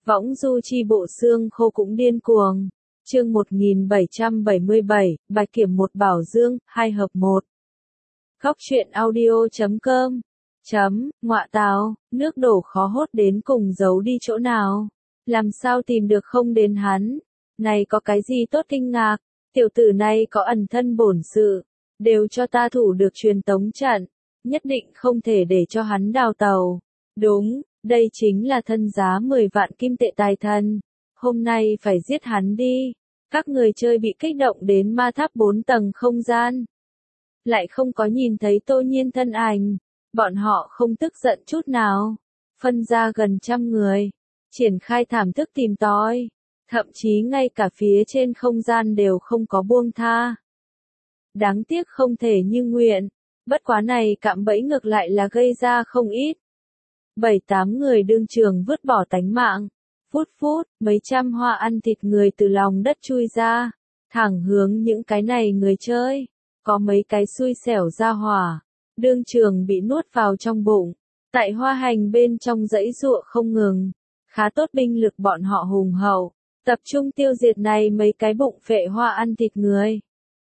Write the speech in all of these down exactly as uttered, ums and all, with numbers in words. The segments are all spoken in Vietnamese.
Võng du chi bộ xương khô cũng điên cuồng. Chương một nghìn bảy trăm bảy mươi bảy, Bạch Kiểm một Bảo Dương, hai hợp một. Góc truyện audio chấm com. Chấm, ngọa tào, nước đổ khó hốt đến cùng giấu đi chỗ nào. Làm sao tìm được không đến hắn. Này có cái gì tốt kinh ngạc, tiểu tử này có ẩn thân bổn sự. Đều cho ta thủ được truyền tống trận. Nhất định không thể để cho hắn đào tàu. Đúng, đây chính là thân giá mười vạn kim tệ tài thần. Hôm nay phải giết hắn đi. Các người chơi bị kích động đến ma tháp bốn tầng không gian. Lại không có nhìn thấy Tô Nhiên thân ảnh. Bọn họ không tức giận chút nào. Phân ra gần trăm người. Triển khai thảm thức tìm tòi. Thậm chí ngay cả phía trên không gian đều không có buông tha. Đáng tiếc không thể như nguyện. Bất quá này cạm bẫy ngược lại là gây ra không ít. Bảy tám người đương trường vứt bỏ tánh mạng. Phút phút, mấy trăm hoa ăn thịt người từ lòng đất chui ra. Thẳng hướng những cái này người chơi. Có mấy cái xui xẻo ra hỏa. Đương trường bị nuốt vào trong bụng. Tại hoa hành bên trong dãy giụa không ngừng. Khá tốt binh lực bọn họ hùng hậu. Tập trung tiêu diệt này mấy cái bụng phệ hoa ăn thịt người.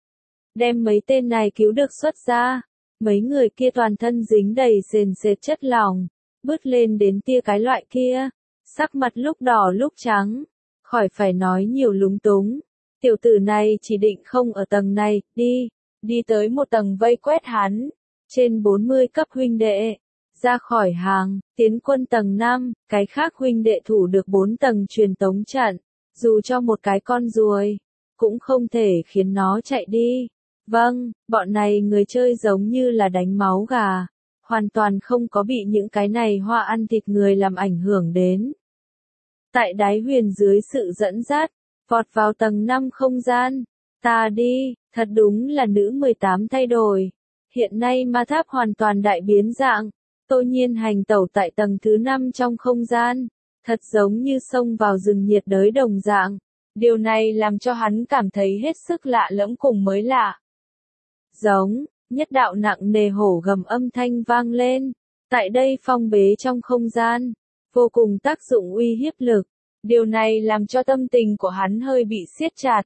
Đem mấy tên này cứu được xuất ra. Mấy người kia toàn thân dính đầy sền sệt chất lỏng. Bứt lên đến tia cái loại kia. Sắc mặt lúc đỏ lúc trắng. Khỏi phải nói nhiều lúng túng. Tiểu tử này chỉ định không ở tầng này, đi. Đi tới một tầng vây quét hắn. Trên bốn mươi cấp huynh đệ. Ra khỏi hàng, tiến quân tầng năm. Cái khác huynh đệ thủ được bốn tầng truyền tống trận. Dù cho một cái con ruồi. Cũng không thể khiến nó chạy đi. Vâng, bọn này người chơi giống như là đánh máu gà. Hoàn toàn không có bị những cái này hoa ăn thịt người làm ảnh hưởng đến. Tại đáy huyền dưới sự dẫn dắt, vọt vào tầng năm không gian. Ta đi, thật đúng là nữ mười tám thay đổi. Hiện nay ma tháp hoàn toàn đại biến dạng. Tô Nhiên hành tẩu tại tầng thứ năm trong không gian. Thật giống như xông vào rừng nhiệt đới đồng dạng. Điều này làm cho hắn cảm thấy hết sức lạ lẫm cùng mới lạ. Giống, nhất đạo nặng nề hổ gầm âm thanh vang lên. Tại đây phong bế trong không gian. Vô cùng tác dụng uy hiếp lực. Điều này làm cho tâm tình của hắn hơi bị siết chặt.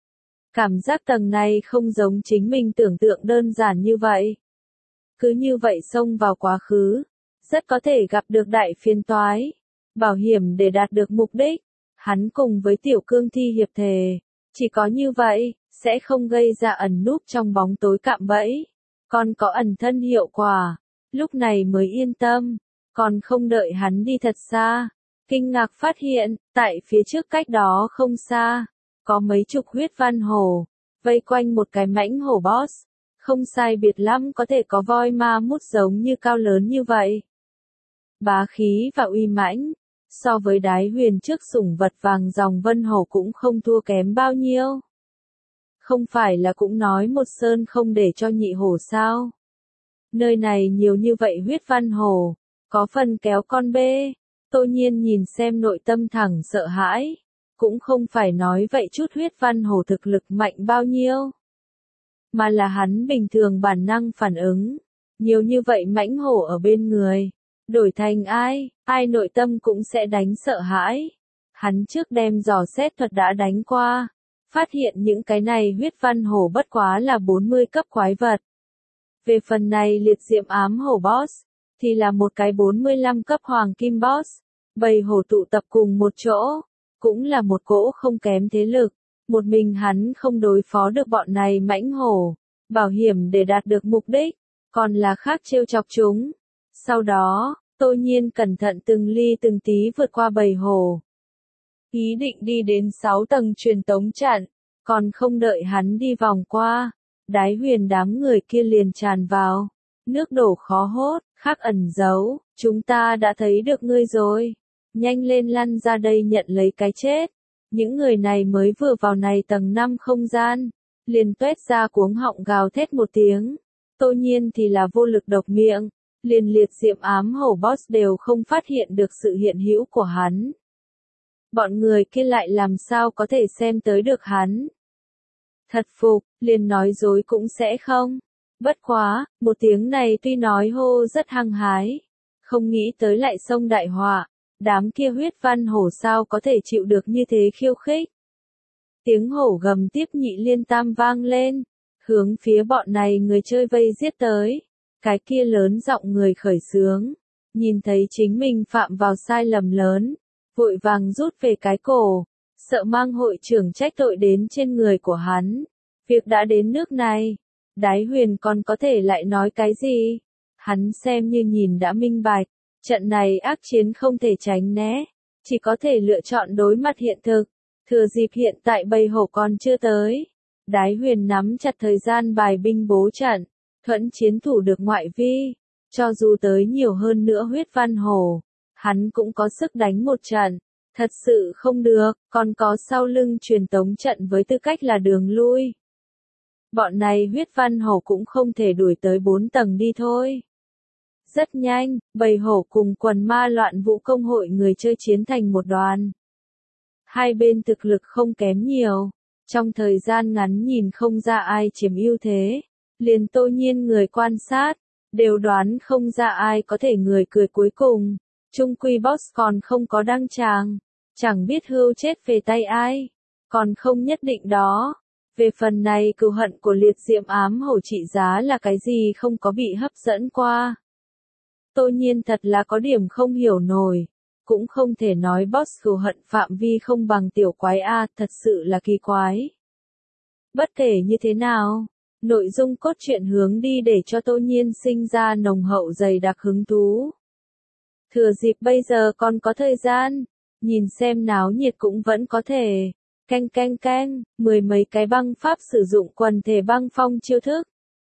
Cảm giác tầng này không giống chính mình tưởng tượng đơn giản như vậy. Cứ như vậy xông vào quá khứ. Rất có thể gặp được đại phiền toái. Bảo hiểm để đạt được mục đích. Hắn cùng với tiểu cương thi hiệp thề. Chỉ có như vậy, sẽ không gây ra ẩn núp trong bóng tối cạm bẫy. Còn có ẩn thân hiệu quả. Lúc này mới yên tâm. Còn không đợi hắn đi thật xa. Kinh ngạc phát hiện, tại phía trước cách đó không xa. Có mấy chục huyết văn hổ. Vây quanh một cái mãnh hổ boss. Không sai biệt lắm có thể có voi ma mút giống như cao lớn như vậy. Bá khí và uy mãnh. So với đái huyền trước sủng vật vàng dòng vân hổ cũng không thua kém bao nhiêu. Không phải là cũng nói một sơn không để cho nhị hổ sao. Nơi này nhiều như vậy huyết văn hổ. Có phần kéo con bê. Tô Nhiên nhìn xem nội tâm thẳng sợ hãi. Cũng không phải nói vậy chút huyết văn hổ thực lực mạnh bao nhiêu. Mà là hắn bình thường bản năng phản ứng. Nhiều như vậy mãnh hổ ở bên người. Đổi thành ai, ai nội tâm cũng sẽ đánh sợ hãi. Hắn trước đem dò xét thuật đã đánh qua. Phát hiện những cái này huyết văn hổ bất quá là bốn mươi cấp quái vật. Về phần này liệt diệm ám hổ boss. Thì là một cái bốn mươi lăm cấp hoàng kim boss. Bầy hổ tụ tập cùng một chỗ. Cũng là một cỗ không kém thế lực. Một mình hắn không đối phó được bọn này mãnh hổ. Bảo hiểm để đạt được mục đích. Còn là khác trêu chọc chúng. Sau đó, Tô Nhiên cẩn thận từng ly từng tí vượt qua bầy hổ. Ý định đi đến sáu tầng truyền tống trận. Còn không đợi hắn đi vòng qua. Đái huyền đám người kia liền tràn vào. Nước đổ khó hốt, khắc ẩn giấu. Chúng ta đã thấy được ngươi rồi. Nhanh lên lăn ra đây nhận lấy cái chết. Những người này mới vừa vào này tầng năm không gian. Liền tuét ra cuống họng gào thét một tiếng. Tô Nhiên thì là vô lực độc miệng. Liền liệt diệm ám hổ boss đều không phát hiện được sự hiện hữu của hắn. Bọn người kia lại làm sao có thể xem tới được hắn. Thật phục, liền nói dối cũng sẽ không. Bất quá, một tiếng này tuy nói hô rất hăng hái. Không nghĩ tới lại xông đại họa. Đám kia huyết văn hổ sao có thể chịu được như thế khiêu khích. Tiếng hổ gầm tiếp nhị liên tam vang lên, hướng phía bọn này người chơi vây giết tới. Cái kia lớn giọng người khởi xướng, nhìn thấy chính mình phạm vào sai lầm lớn, vội vàng rút về cái cổ, sợ mang hội trưởng trách tội đến trên người của hắn. Việc đã đến nước này, Đái Huyền còn có thể lại nói cái gì? Hắn xem như nhìn đã minh bạch, trận này ác chiến không thể tránh né, chỉ có thể lựa chọn đối mặt hiện thực. Thừa dịp hiện tại bầy hổ còn chưa tới, Đái Huyền nắm chặt thời gian bài binh bố trận, thuận chiến thủ được ngoại vi, cho dù tới nhiều hơn nữa huyết văn hổ, hắn cũng có sức đánh một trận. Thật sự không được, còn có sau lưng truyền tống trận với tư cách là đường lui. Bọn này huyết văn hổ cũng không thể đuổi tới bốn tầng đi thôi. Rất nhanh, bầy hổ cùng quần ma loạn vũ công hội người chơi chiến thành một đoàn. Hai bên thực lực không kém nhiều, trong thời gian ngắn nhìn không ra ai chiếm ưu thế. Liền Tô Nhiên người quan sát, đều đoán không ra ai có thể người cười cuối cùng. Chung quy boss còn không có đăng tràng, chẳng biết hưu chết về tay ai, còn không nhất định đó. Về phần này cừu hận của liệt diệm ám hổ trị giá là cái gì không có bị hấp dẫn qua. Tô Nhiên thật là có điểm không hiểu nổi, cũng không thể nói boss cừu hận phạm vi không bằng tiểu quái A, thật sự là kỳ quái. Bất kể như thế nào, nội dung cốt truyện hướng đi để cho Tô Nhiên sinh ra nồng hậu dày đặc hứng thú. Thừa dịp bây giờ còn có thời gian, nhìn xem náo nhiệt cũng vẫn có thể. Canh canh canh, mười mấy cái băng pháp sử dụng quần thể băng phong chiêu thức.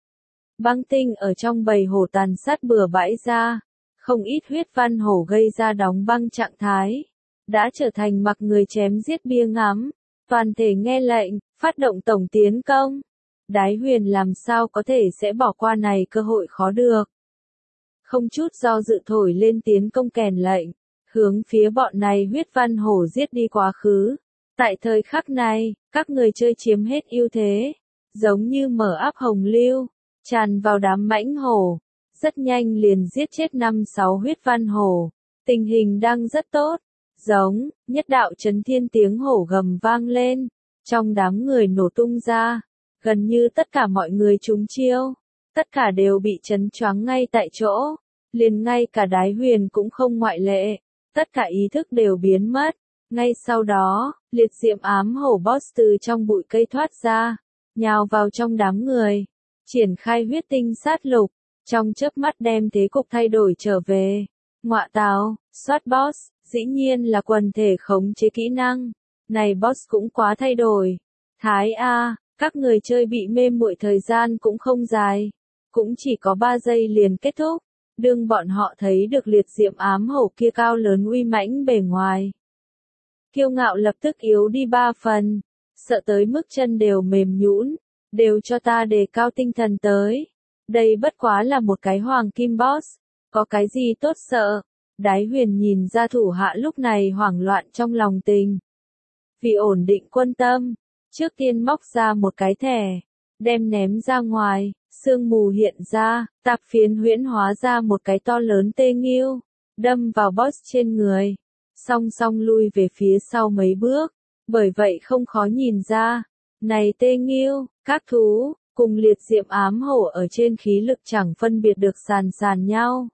Băng tinh ở trong bầy hổ tàn sát bừa bãi ra, không ít huyết văn hổ gây ra đóng băng trạng thái, đã trở thành mặc người chém giết bia ngắm, toàn thể nghe lệnh, phát động tổng tiến công. Đái Huyền làm sao có thể sẽ bỏ qua này cơ hội khó được. Không chút do dự thổi lên tiến công kèn lệnh, hướng phía bọn này huyết văn hổ giết đi quá khứ. Tại thời khắc này, các người chơi chiếm hết ưu thế, giống như mở áp hồng lưu, tràn vào đám mãnh hổ, rất nhanh liền giết chết năm sáu huyết văn hổ. Tình hình đang rất tốt, giống, nhất đạo chấn thiên tiếng hổ gầm vang lên, trong đám người nổ tung ra, gần như tất cả mọi người trúng chiêu, tất cả đều bị chấn choáng ngay tại chỗ, liền ngay cả Đái Huyền cũng không ngoại lệ, tất cả ý thức đều biến mất. Ngay sau đó, liệt diệm ám hổ boss từ trong bụi cây thoát ra, nhào vào trong đám người, triển khai huyết tinh sát lục, trong chớp mắt đem thế cục thay đổi trở về. Ngọa tào, soát boss, dĩ nhiên là quần thể khống chế kỹ năng, này boss cũng quá thay đổi. Thái A, các người chơi bị mê muội thời gian cũng không dài, cũng chỉ có ba giây liền kết thúc, đương bọn họ thấy được liệt diệm ám hổ kia cao lớn uy mãnh bề ngoài. Kiêu ngạo lập tức yếu đi ba phần, sợ tới mức chân đều mềm nhũn, đều cho ta đề cao tinh thần tới. Đây bất quá là một cái hoàng kim boss, có cái gì tốt sợ. Đái Huyền nhìn ra thủ hạ lúc này hoảng loạn trong lòng tình. Vì ổn định quân tâm, trước tiên móc ra một cái thẻ, đem ném ra ngoài, sương mù hiện ra, tạp phiến huyễn hóa ra một cái to lớn tê nghiêu, đâm vào boss trên người. Song song lui về phía sau mấy bước, bởi vậy không khó nhìn ra, này tê nghiêu, các thú, cùng liệt diệm ám hổ ở trên khí lực chẳng phân biệt được sàn sàn nhau.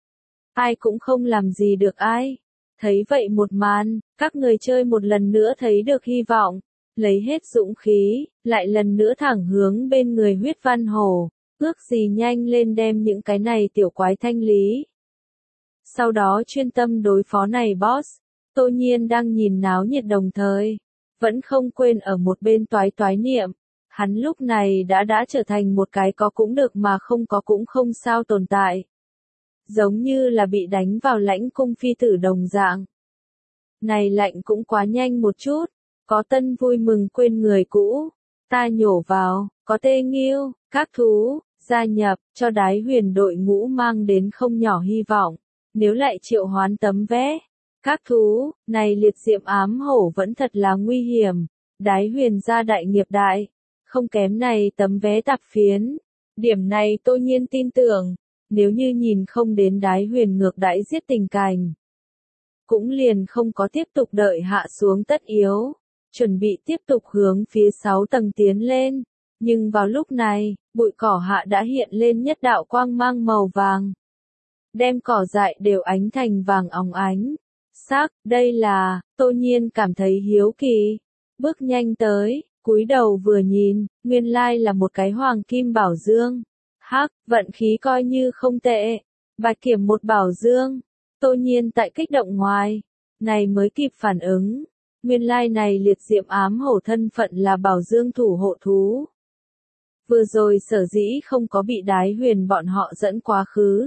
Ai cũng không làm gì được ai. Thấy vậy một màn, các người chơi một lần nữa thấy được hy vọng, lấy hết dũng khí, lại lần nữa thẳng hướng bên người huyết văn hổ, ước gì nhanh lên đem những cái này tiểu quái thanh lý. Sau đó chuyên tâm đối phó này boss, Tô Nhiên đang nhìn náo nhiệt đồng thời, vẫn không quên ở một bên toái toái niệm, hắn lúc này đã đã trở thành một cái có cũng được mà không có cũng không sao tồn tại. Giống như là bị đánh vào lãnh cung phi tử đồng dạng. Này lạnh cũng quá nhanh một chút, có tân vui mừng quên người cũ, ta nhổ vào, có tê nghiêu, các thú, gia nhập, cho Đái Huyền đội ngũ mang đến không nhỏ hy vọng, nếu lại triệu hoán tấm vé. Các thú, này liệt diệm ám hổ vẫn thật là nguy hiểm, Đái Huyền ra đại nghiệp đại, không kém này tấm vé tạp phiến. Điểm này Tô Nhiên tin tưởng, nếu như nhìn không đến Đái Huyền ngược đãi giết tình cảnh. cũng liền không có tiếp tục đợi hạ xuống tất yếu, chuẩn bị tiếp tục hướng phía sáu tầng tiến lên. Nhưng vào lúc này, bụi cỏ hạ đã hiện lên nhất đạo quang mang màu vàng, đem cỏ dại đều ánh thành vàng óng ánh. Sắc, đây là, Tô Nhiên cảm thấy hiếu kỳ, bước nhanh tới, cúi đầu vừa nhìn, nguyên lai là một cái hoàng kim bảo dương. Hắc, vận khí coi như không tệ, bạch kiểm một bảo dương. Tô Nhiên tại kích động ngoài, này mới kịp phản ứng, nguyên lai này liệt diệm ám hổ thân phận là bảo dương thủ hộ thú. Vừa rồi sở dĩ không có bị Đái Huyền bọn họ dẫn quá khứ,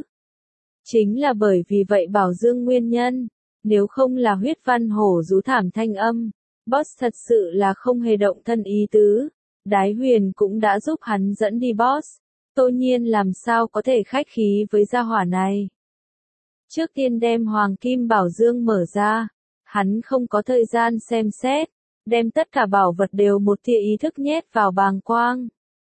chính là bởi vì vậy bảo dương nguyên nhân, nếu không là huyết văn hổ rú thảm thanh âm, boss thật sự là không hề động thân ý tứ, Đái Huyền cũng đã giúp hắn dẫn đi boss, Tô Nhiên làm sao có thể khách khí với gia hỏa này. Trước tiên đem hoàng kim bảo dương mở ra, hắn không có thời gian xem xét, đem tất cả bảo vật đều một tia ý thức nhét vào bàng quang.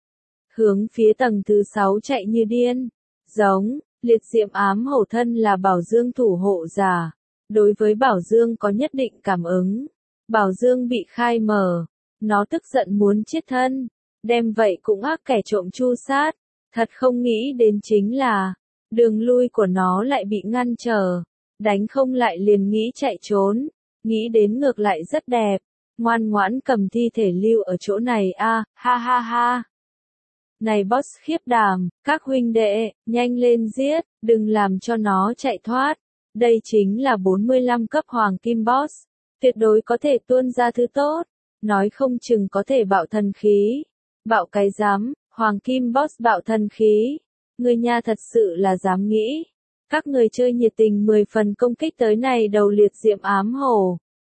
Hướng phía tầng thứ sáu chạy như điên, giống, liệt diệm ám hổ thân là bảo dương thủ hộ giả, đối với bảo dương có nhất định cảm ứng. Bảo dương bị khai mở, nó tức giận muốn chết thân, đem vậy cũng ác kẻ trộm chu sát, thật không nghĩ đến chính là, đường lui của nó lại bị ngăn trở, đánh không lại liền nghĩ chạy trốn, nghĩ đến ngược lại rất đẹp, ngoan ngoãn cầm thi thể lưu ở chỗ này a, à, ha ha ha. Này boss khiếp đảm, các huynh đệ, nhanh lên giết, đừng làm cho nó chạy thoát. Đây chính là bốn mươi lăm cấp hoàng kim boss, tuyệt đối có thể tuôn ra thứ tốt, nói không chừng có thể bạo thần khí. Bạo cái dám, hoàng kim boss bạo thần khí. Người nha thật sự là dám nghĩ. Các người chơi nhiệt tình mười phần công kích tới này đầu liệt diệm ám hổ.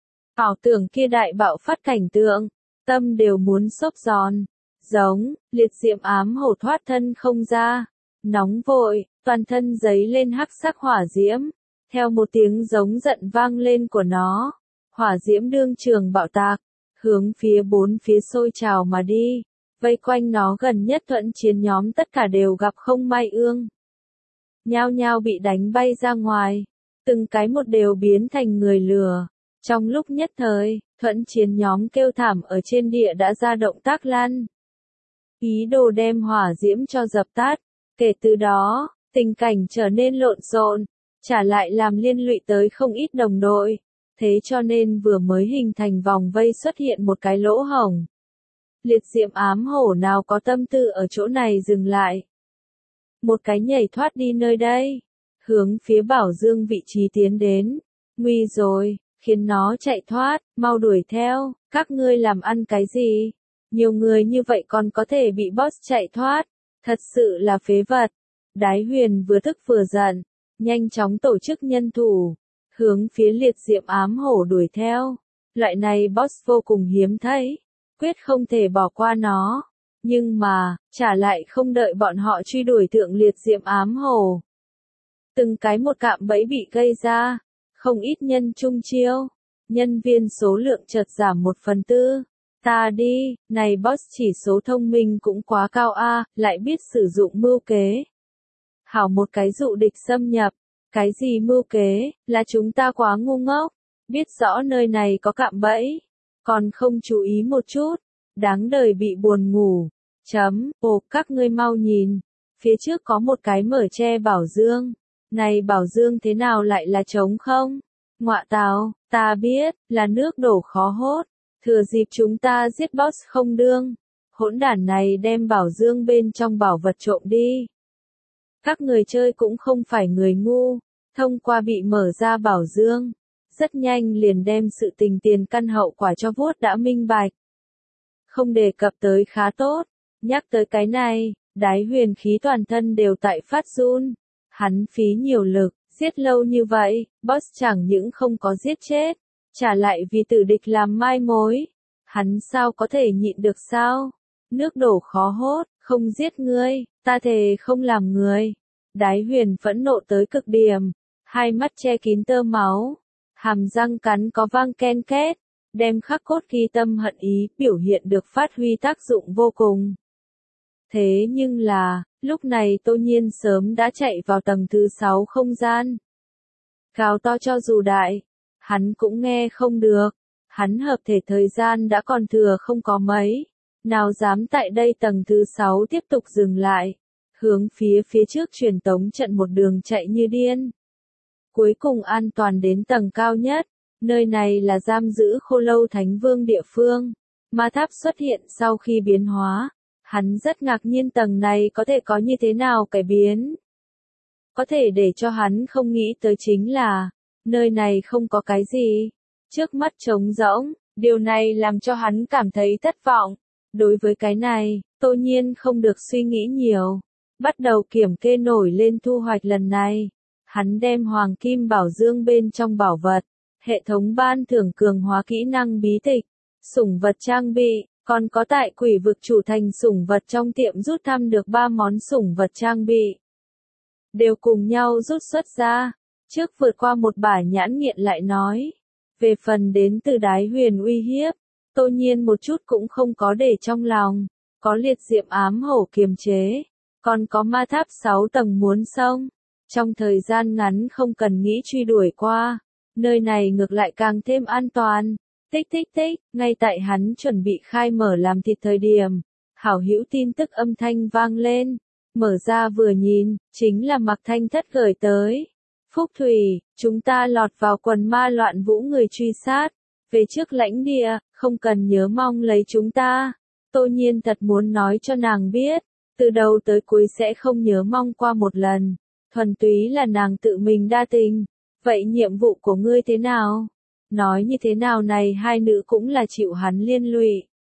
Ảo tưởng kia đại bạo phát cảnh tượng, tâm đều muốn xốp giòn. Giống, liệt diệm ám hổ thoát thân không ra, nóng vội, toàn thân giấy lên hắc sắc hỏa diễm, theo một tiếng giống giận vang lên của nó, hỏa diễm đương trường bạo tạc, hướng phía bốn phía sôi trào mà đi, vây quanh nó gần nhất thuận chiến nhóm tất cả đều gặp không may ương. Nhao nhao bị đánh bay ra ngoài, từng cái một đều biến thành người lừa, trong lúc nhất thời, thuận chiến nhóm kêu thảm ở trên địa đã ra động tác lăn. Ý đồ đem hỏa diễm cho dập tắt, kể từ đó, tình cảnh trở nên lộn xộn, trả lại làm liên lụy tới không ít đồng đội, thế cho nên vừa mới hình thành vòng vây xuất hiện một cái lỗ hổng. Liệt diệm ám hổ nào có tâm tư ở chỗ này dừng lại. Một cái nhảy thoát đi nơi đây, hướng phía bảo dương vị trí tiến đến, nguy rồi, khiến nó chạy thoát, mau đuổi theo, các ngươi làm ăn cái gì? Nhiều người như vậy còn có thể bị boss chạy thoát, thật sự là phế vật. Đái Huyền vừa tức vừa giận, nhanh chóng tổ chức nhân thủ, hướng phía liệt diệm ám hổ đuổi theo. Loại này boss vô cùng hiếm thấy, quyết không thể bỏ qua nó. Nhưng mà, trả lại không đợi bọn họ truy đuổi thượng liệt diệm ám hổ. Từng cái một cạm bẫy bị gây ra, không ít nhân chung chiêu, nhân viên số lượng chợt giảm một phần tư. Ta đi, này boss chỉ số thông minh cũng quá cao a, lại biết sử dụng mưu kế. Hảo một cái dụ địch xâm nhập, cái gì mưu kế, là chúng ta quá ngu ngốc, biết rõ nơi này có cạm bẫy, còn không chú ý một chút, đáng đời bị buồn ngủ. Chấm, ồ, các ngươi mau nhìn, phía trước có một cái mở che bảo dương, này bảo dương thế nào lại là trống không? Ngọa tào, ta biết, là nước đổ khó hốt. Thừa dịp chúng ta giết boss không đương, hỗn đản này đem bảo dương bên trong bảo vật trộm đi. Các người chơi cũng không phải người ngu, thông qua bị mở ra bảo dương, rất nhanh liền đem sự tình tiền căn hậu quả cho vuốt đã minh bạch. Không đề cập tới khá tốt, nhắc tới cái này, Đái Huyền khí toàn thân đều tại phát run, hắn phí nhiều lực, giết lâu như vậy, boss chẳng những không có giết chết. Trả lại vì tử địch làm mai mối, hắn sao có thể nhịn được sao? Nước đổ khó hốt, không giết ngươi, ta thề không làm người. Đái Huyền phẫn nộ tới cực điểm, hai mắt che kín tơ máu, hàm răng cắn có vang ken két, đem khắc cốt ghi tâm hận ý biểu hiện được phát huy tác dụng vô cùng. Thế nhưng là, lúc này Tô Nhiên sớm đã chạy vào tầng thứ sáu không gian. Cao to cho dù đại, hắn cũng nghe không được. Hắn hợp thể thời gian đã còn thừa không có mấy. Nào dám tại đây tầng thứ sáu tiếp tục dừng lại. Hướng phía phía trước truyền tống trận một đường chạy như điên. Cuối cùng an toàn đến tầng cao nhất. Nơi này là giam giữ Khô Lâu Thánh Vương địa phương. Ma tháp xuất hiện sau khi biến hóa. Hắn rất ngạc nhiên tầng này có thể có như thế nào cải biến. Có thể để cho hắn không nghĩ tới chính là, nơi này không có cái gì. Trước mắt trống rỗng, điều này làm cho hắn cảm thấy thất vọng. Đối với cái này, Tô Nhiên không được suy nghĩ nhiều. Bắt đầu kiểm kê nổi lên thu hoạch lần này. Hắn đem hoàng kim bảo dương bên trong bảo vật, hệ thống ban thưởng cường hóa kỹ năng bí tịch, sủng vật trang bị, còn có tại quỷ vực chủ thành sủng vật trong tiệm rút thăm được ba món sủng vật trang bị. Đều cùng nhau rút xuất ra, trước vượt qua một bả nhãn nghiện lại nói. Về phần đến từ đái huyền uy hiếp, Tô Nhiên một chút cũng không có để trong lòng, có liệt diệm ám hổ kiềm chế, còn có ma tháp sáu tầng muốn xông. Trong thời gian ngắn không cần nghĩ truy đuổi qua, nơi này ngược lại càng thêm an toàn. Tích tích tích, ngay tại hắn chuẩn bị khai mở làm thịt thời điểm, hảo hữu tin tức âm thanh vang lên, mở ra vừa nhìn, chính là Mạc Thanh Thất gửi tới. Phúc Thủy, chúng ta lọt vào quần ma loạn vũ người truy sát, về trước lãnh địa, không cần nhớ mong lấy chúng ta. Tô Nhiên thật muốn nói cho nàng biết, từ đầu tới cuối sẽ không nhớ mong qua một lần, thuần túy là nàng tự mình đa tình. Vậy nhiệm vụ của ngươi thế nào? Nói như thế nào này hai nữ cũng là chịu hắn liên lụy.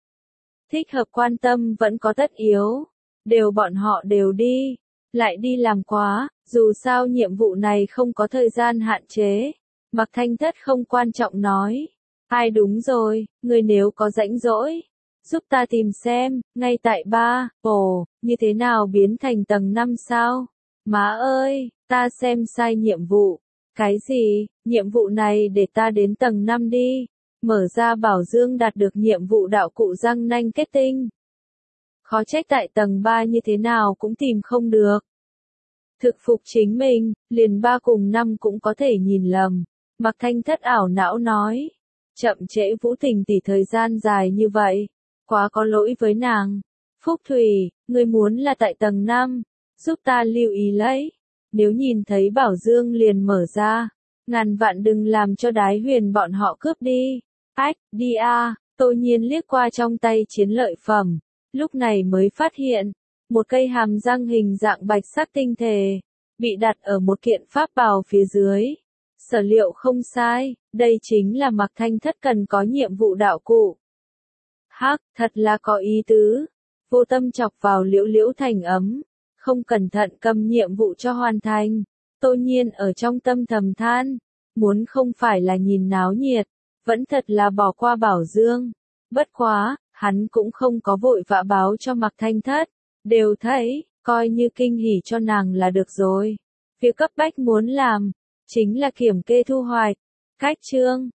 Thích hợp quan tâm vẫn có tất yếu, đều bọn họ đều đi, lại đi làm quá, dù sao nhiệm vụ này không có thời gian hạn chế. Mạc Thanh Thất không quan trọng nói. Ai đúng rồi, người nếu có rãnh rỗi, giúp ta tìm xem, ngay tại ba, ồ, như thế nào biến thành tầng năm sao? Má ơi, ta xem sai nhiệm vụ. Cái gì, nhiệm vụ này để ta đến tầng năm đi. Mở ra bảo dương đạt được nhiệm vụ đạo cụ răng nanh kết tinh. Khó trách tại tầng ba như thế nào cũng tìm không được. Thực phục chính mình, liền ba cùng năm cũng có thể nhìn lầm. Mạc Thanh Thất ảo não nói. Chậm trễ Vũ Tình tỷ thời gian dài như vậy. Quá có lỗi với nàng. Phúc Thủy, ngươi muốn là tại tầng năm. Giúp ta lưu ý lấy. Nếu nhìn thấy bảo dương liền mở ra. Ngàn vạn đừng làm cho đái huyền bọn họ cướp đi. Ách, đi a. Tô Nhiên liếc qua trong tay chiến lợi phẩm. Lúc này mới phát hiện. Một cây hàm răng hình dạng bạch sắc tinh thể. Bị đặt ở một kiện pháp bào phía dưới. Sở liệu không sai, đây chính là Mạc Thanh Thất cần có nhiệm vụ đạo cụ. Hắc, thật là có ý tứ. Vô tâm chọc vào liễu liễu thành ấm. Không cẩn thận cầm nhiệm vụ cho hoàn thành. Tô Nhiên ở trong tâm thầm than. Muốn không phải là nhìn náo nhiệt. Vẫn thật là bỏ qua bảo dương. Bất quá, hắn cũng không có vội vã báo cho Mạc Thanh Thất. Đều thấy, coi như kinh hỉ cho nàng là được rồi. Việc cấp bách muốn làm, chính là kiểm kê thu hoạch. Cách chương